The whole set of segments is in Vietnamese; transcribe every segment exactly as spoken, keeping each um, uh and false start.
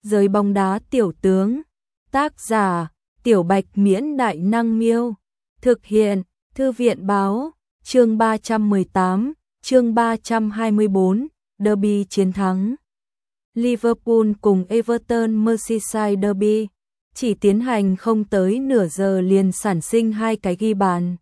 Giới bóng đá tiểu tướng. Tác giả: Tiểu Bạch Miễn Đại Năng Miêu. Thực hiện: Thư viện Báo. Chương ba trăm mười tám, chương ba trăm hai mươi bốn, Derby chiến thắng. Liverpool cùng Everton Merseyside Derby chỉ tiến hành không tới nửa giờ liền sản sinh hai cái ghi bàn.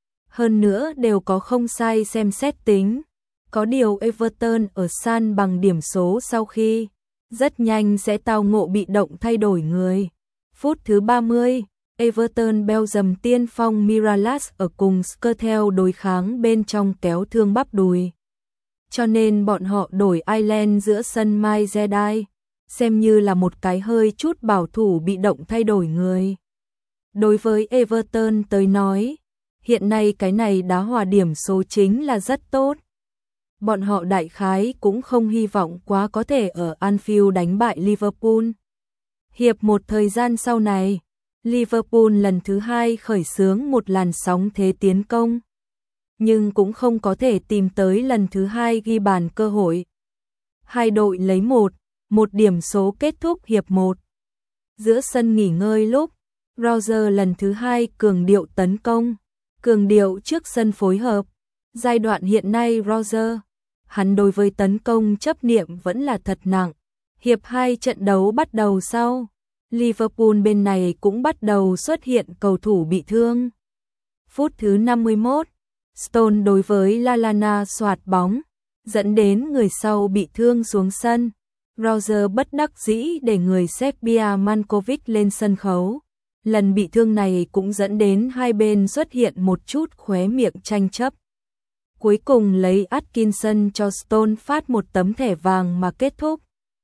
Hơn nữa đều có không sai xem xét tính. Có điều Everton ở san bằng điểm số sau khi rất nhanh sẽ tao ngộ bị động thay đổi người. Phút thứ ba mươi, Everton Belgium tiên phong Mirallas ở cùng Skrtel đối kháng bên trong kéo thương bắp đùi. Cho nên bọn họ đổi Ireland giữa sân Maizedai, xem như là một cái hơi chút bảo thủ bị động thay đổi người. Đối với Everton tới nói, hiện nay cái này đá hòa điểm số chính là rất tốt. Bọn họ đại khái cũng không hy vọng quá có thể ở Anfield đánh bại Liverpool. Hiệp một thời gian sau này, Liverpool lần thứ hai khởi xướng một làn sóng thế tiến công, nhưng cũng không có thể tìm tới lần thứ hai ghi bàn cơ hội. Hai đội lấy một, một điểm số kết thúc hiệp một. Giữa sân nghỉ ngơi lúc, Roger lần thứ hai cường điệu tấn công, cường điệu trước sân phối hợp. Giai đoạn hiện nay Roger, hắn đối với tấn công chấp niệm vẫn là thật nặng. Hiệp hai trận đấu bắt đầu sau, Liverpool bên này cũng bắt đầu xuất hiện cầu thủ bị thương. Phút thứ năm mươi mốt, Stone đối với Lallana xoạt bóng, dẫn đến người sau bị thương xuống sân. Roger bất đắc dĩ để người Serbia Mankovic lên sân khấu. Lần bị thương này cũng dẫn đến hai bên xuất hiện một chút khóe miệng tranh chấp. Cuối cùng lấy Atkinson cho Stone phát một tấm thẻ vàng mà kết thúc.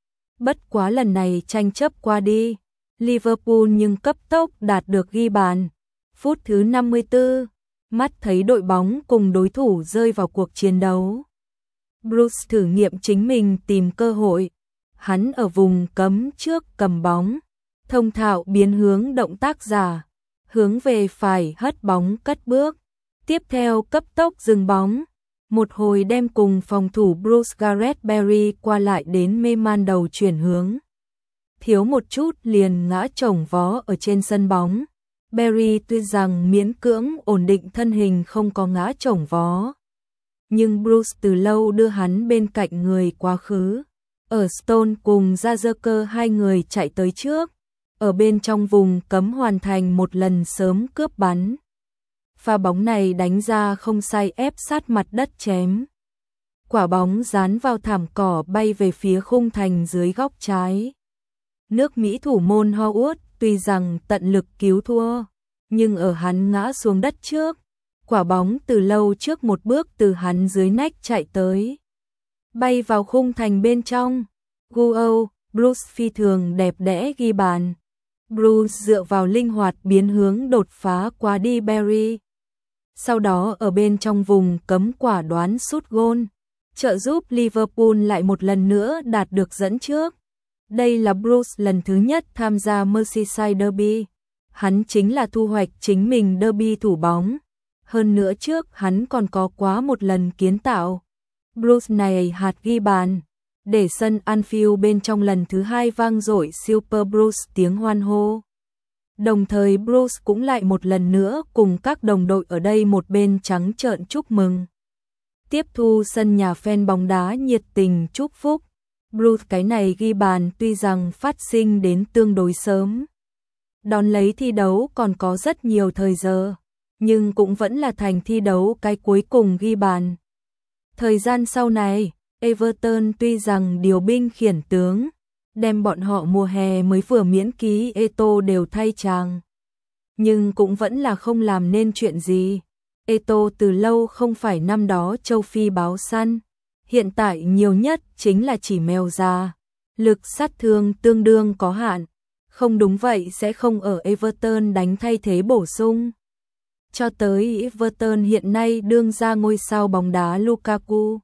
Bất quá lần này tranh chấp qua đi, Liverpool nhưng cấp tốc đạt được ghi bàn. Phút thứ năm mươi tư, mắt thấy đội bóng cùng đối thủ rơi vào cuộc chiến đấu. Bruce thử nghiệm chính mình tìm cơ hội. Hắn ở vùng cấm trước cầm bóng, thông thạo biến hướng động tác giả, hướng về phải hất bóng cất bước. Tiếp theo cấp tốc dừng bóng, một hồi đem cùng phòng thủ Bruce Gareth Barry qua lại đến mê man đầu chuyển hướng. Thiếu một chút liền ngã chồng vó ở trên sân bóng. Barry tuy rằng miễn cưỡng ổn định thân hình không có ngã chồng vó, nhưng Bruce từ lâu đưa hắn bên cạnh người quá khứ. Ở Stone cùng Jagerker hai người chạy tới trước, ở bên trong vùng cấm hoàn thành một lần sớm cướp bắn. Pha bóng này đánh ra không sai ép sát mặt đất chém. Quả bóng dán vào thảm cỏ bay về phía khung thành dưới góc trái. Nước Mỹ thủ môn Howard tuy rằng tận lực cứu thua, nhưng ở hắn ngã xuống đất trước, quả bóng từ lâu trước một bước từ hắn dưới nách chạy tới, bay vào khung thành bên trong. Guo, Bruce phi thường đẹp đẽ ghi bàn. Bruce dựa vào linh hoạt biến hướng đột phá qua đi Barry. Sau đó ở bên trong vùng cấm quả đoán sút gôn, trợ giúp Liverpool lại một lần nữa đạt được dẫn trước. Đây là Bruce lần thứ nhất tham gia Merseyside Derby. Hắn chính là thu hoạch chính mình derby thủ bóng. Hơn nữa trước hắn còn có quá một lần kiến tạo. Bruce này hạt ghi bàn, để sân Anfield bên trong lần thứ hai vang dội Super Bruce tiếng hoan hô. Đồng thời Bruce cũng lại một lần nữa cùng các đồng đội ở đây một bên trắng trợn chúc mừng. Tiếp thu sân nhà fan bóng đá nhiệt tình chúc phúc. Bruce cái này ghi bàn tuy rằng phát sinh đến tương đối sớm, đón lấy thi đấu còn có rất nhiều thời giờ, nhưng cũng vẫn là thành thi đấu cái cuối cùng ghi bàn. Thời gian sau này, Everton tuy rằng điều binh khiển tướng, đem bọn họ mùa hè mới vừa miễn ký Eto'o đều thay chàng, nhưng cũng vẫn là không làm nên chuyện gì. Eto'o từ lâu không phải năm đó châu Phi báo săn, hiện tại nhiều nhất chính là chỉ mèo già, lực sát thương tương đương có hạn, không đúng vậy sẽ không ở Everton đánh thay thế bổ sung. Cho tới Everton hiện nay đương ra ngôi sao bóng đá Lukaku.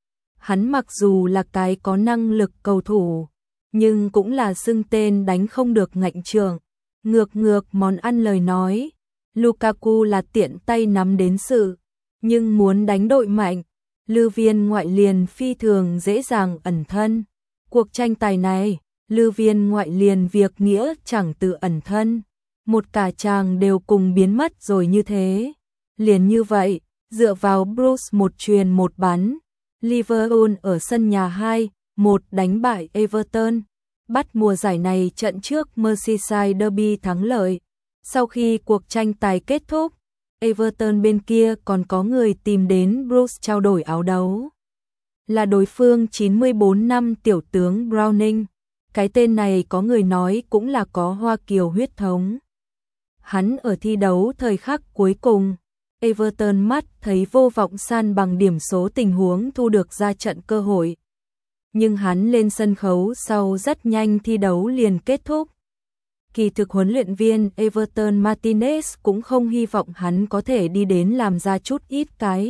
Hắn mặc dù là cái có năng lực cầu thủ, nhưng cũng là xưng tên đánh không được ngạnh trường. Ngược ngược món ăn lời nói, Lukaku là tiện tay nắm đến sự, nhưng muốn đánh đội mạnh, Lư viên ngoại liền phi thường dễ dàng ẩn thân. Cuộc tranh tài này, Lư Viên Ngoại liền việc nghĩa chẳng tự ẩn thân, một cả chàng đều cùng biến mất rồi như thế. Liền như vậy, dựa vào Bruce một truyền một bắn, Liverpool ở sân nhà hai một đánh bại Everton, bắt mùa giải này trận trước Merseyside Derby thắng lợi. Sau khi cuộc tranh tài kết thúc, Everton bên kia còn có người tìm đến Bruce trao đổi áo đấu. Là đối phương chín mươi bốn năm tiểu tướng Browning. Cái tên này có người nói cũng là có Hoa Kiều huyết thống. Hắn ở thi đấu thời khắc cuối cùng, Everton mắt thấy vô vọng san bằng điểm số tình huống thu được ra trận cơ hội. Nhưng hắn lên sân khấu sau rất nhanh thi đấu liền kết thúc. Kỳ thực huấn luyện viên Everton Martinez cũng không hy vọng hắn có thể đi đến làm ra chút ít cái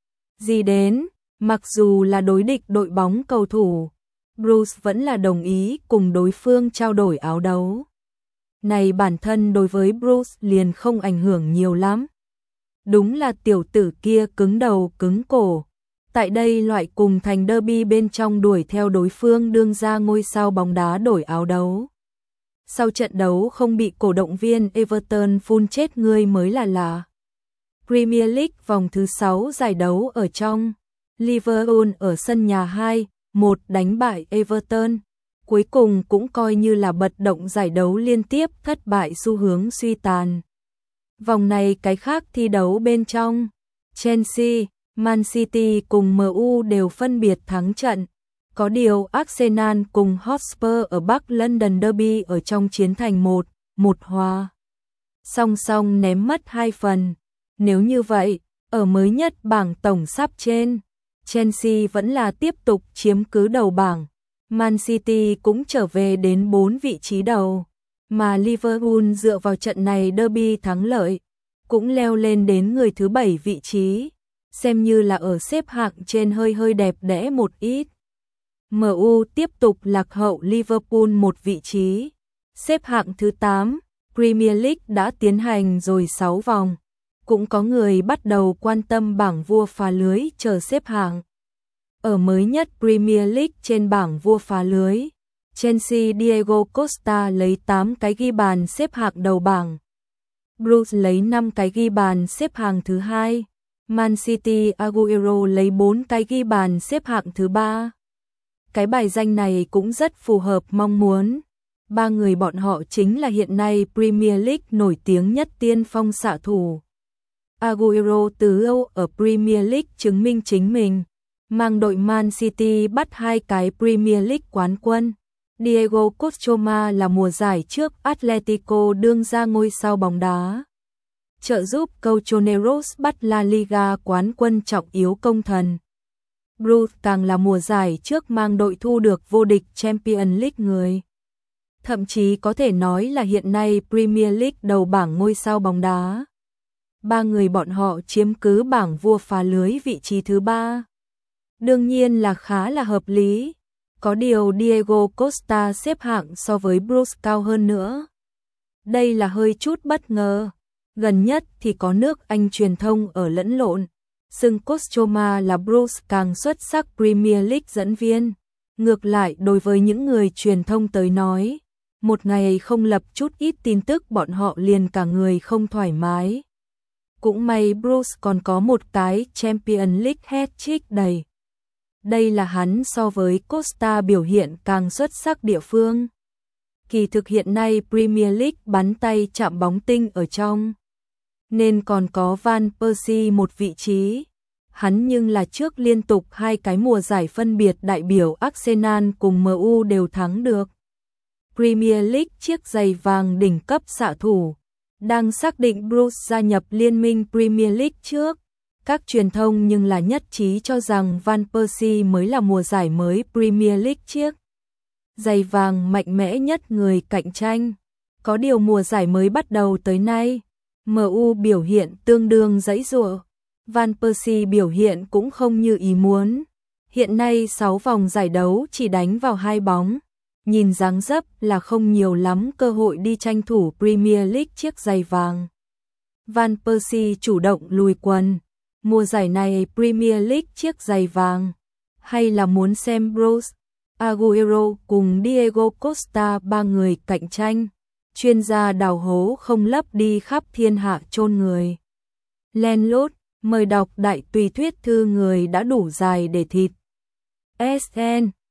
gì đến, mặc dù là đối địch đội bóng cầu thủ, Bruce vẫn là đồng ý cùng đối phương trao đổi áo đấu. Này bản thân đối với Bruce liền không ảnh hưởng nhiều lắm. Đúng là tiểu tử kia cứng đầu cứng cổ. Tại đây loại cùng thành derby bên trong đuổi theo đối phương đương ra ngôi sao bóng đá đổi áo đấu. Sau trận đấu không bị cổ động viên Everton phun chết người mới là lạ. Premier League vòng thứ sáu giải đấu ở trong, Liverpool ở sân nhà hai một đánh bại Everton, cuối cùng cũng coi như là bật động giải đấu liên tiếp thất bại xu hướng suy tàn. Vòng này cái khác thi đấu bên trong, Chelsea, Man City cùng em u đều phân biệt thắng trận. Có điều Arsenal cùng Hotspur ở Bắc London Derby ở trong chiến thành một một hòa. Song song ném mất hai phần. Nếu như vậy, ở mới nhất bảng tổng sắp trên, Chelsea vẫn là tiếp tục chiếm cứ đầu bảng. Man City cũng trở về đến bốn vị trí đầu. Mà Liverpool dựa vào trận này derby thắng lợi, cũng leo lên đến người thứ bảy vị trí. Xem như là ở xếp hạng trên hơi hơi đẹp đẽ một ít. em u tiếp tục lạc hậu Liverpool một vị trí. Xếp hạng thứ tám, Premier League đã tiến hành rồi sáu vòng. Cũng có người bắt đầu quan tâm bảng vua phá lưới chờ xếp hạng. Ở mới nhất Premier League trên bảng vua phá lưới, Chelsea Diego Costa lấy tám cái ghi bàn xếp hạng đầu bảng. Bruce lấy năm cái ghi bàn xếp hạng thứ hai. Man City Aguero lấy bốn cái ghi bàn xếp hạng thứ ba. Cái bài danh này cũng rất phù hợp mong muốn. Ba người bọn họ chính là hiện nay Premier League nổi tiếng nhất tiên phong xạ thủ. Aguero từ Âu ở Premier League chứng minh chính mình, mang đội Man City bắt hai cái Premier League quán quân. Diego Costa là mùa giải trước Atletico đương ra ngôi sao bóng đá, trợ giúp Colchoneros bắt La Liga quán quân trọng yếu công thần. Bruce càng là mùa giải trước mang đội thu được vô địch Champions League người. Thậm chí có thể nói là hiện nay Premier League đầu bảng ngôi sao bóng đá. Ba người bọn họ chiếm cứ bảng vua phá lưới vị trí thứ ba. Đương nhiên là khá là hợp lý. Có điều Diego Costa xếp hạng so với Bruce cao hơn nữa. Đây là hơi chút bất ngờ. Gần nhất thì có nước Anh truyền thông ở lẫn lộn, xưng Costa là Bruce càng xuất sắc Premier League dẫn viên. Ngược lại đối với những người truyền thông tới nói, một ngày không lập chút ít tin tức bọn họ liền cả người không thoải mái. Cũng may Bruce còn có một cái Champions League hat-trick đầy. Đây là hắn so với Costa biểu hiện càng xuất sắc địa phương. Kỳ thực hiện nay Premier League bắn tay chạm bóng tinh ở trong, nên còn có Van Persie một vị trí. Hắn nhưng là trước liên tục hai cái mùa giải phân biệt đại biểu Arsenal cùng em u đều thắng được Premier League chiếc giày vàng đỉnh cấp xạ thủ. Đang xác định Bruce gia nhập liên minh Premier League trước, các truyền thông nhưng là nhất trí cho rằng Van Persie mới là mùa giải mới Premier League chiếc giày vàng mạnh mẽ nhất người cạnh tranh. Có điều mùa giải mới bắt đầu tới nay, em u biểu hiện tương đương giãy giụa. Van Persie biểu hiện cũng không như ý muốn. Hiện nay sáu vòng giải đấu chỉ đánh vào hai bóng. Nhìn dáng dấp là không nhiều lắm cơ hội đi tranh thủ Premier League chiếc giày vàng. Van Persie chủ động lùi quần. Mùa giải này Premier League chiếc giày vàng. Hay là muốn xem Bruce Agüero cùng Diego Costa ba người cạnh tranh. Chuyên gia đào hố không lấp đi khắp thiên hạ chôn người. Len lút, mời đọc đại tùy thuyết thư người đã đủ dài để thịt. ét en